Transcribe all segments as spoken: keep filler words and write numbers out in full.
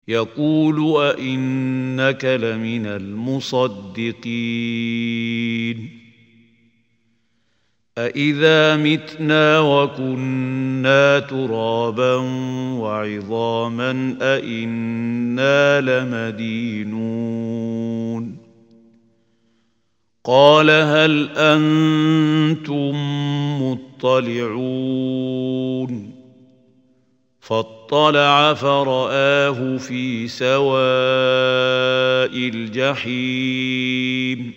يقول أئنك لمن المصدقين أإذا متنا وكنا ترابا وعظاما أإنا لمدينون قال هل أنتم مطلعون فاطلع فرآه في سواء الجحيم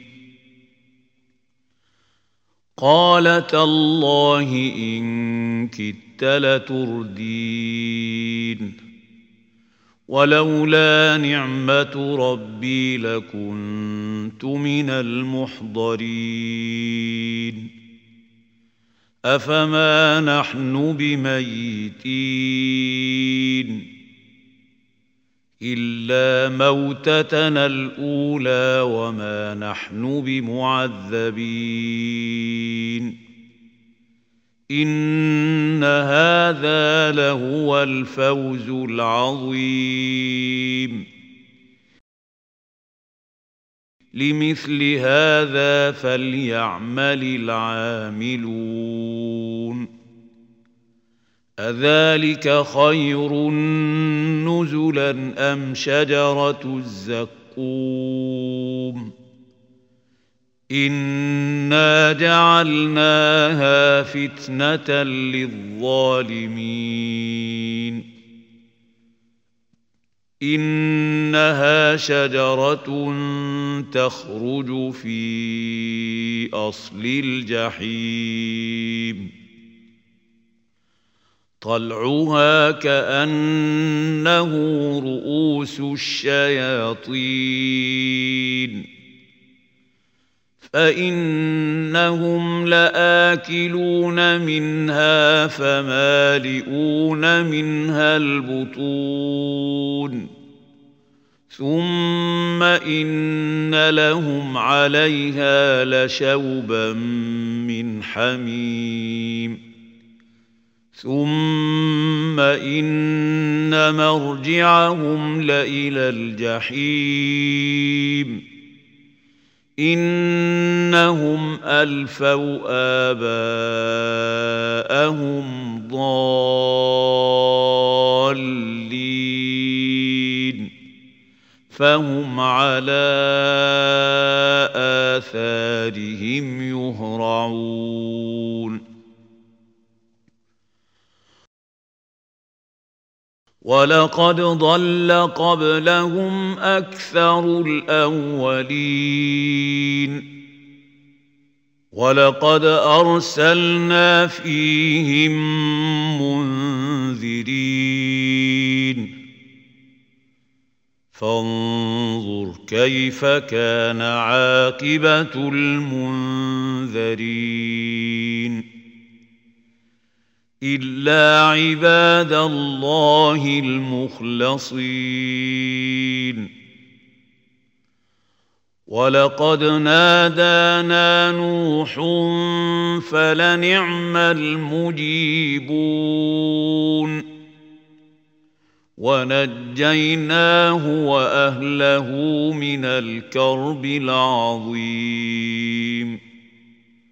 قال تالله إن كدت لتردين ولولا نعمة ربي لكنت من المحضرين أفما نحن بميتين إلا موتتنا الأولى وما نحن بمعذبين إن هذا لهو الفوز العظيم لمثل هذا فليعمل العاملون أذلك خير نزلا أم شجرة الزقوم إنا جعلناها فتنة للظالمين إنها شجرة تخرج في أصل الجحيم طلعها كأنه رؤوس الشياطين فإنهم لآكلون منها فمالئون منها البطون ثم إن لهم عليها لشوبا من حميم ثم إن مرجعهم لإلى الجحيم إنهم ألفوا آباءهم ضالين فهم على آثارهم يهرعون ولقد ضل قبلهم أكثر الأولين ولقد أرسلنا فيهم منذرين فانظر كيف كان عاقبة المنذرين إلا عباد الله المخلصين ولقد نادانا نوح فلنعم المجيبون ونجيناه وأهله من الكرب العظيم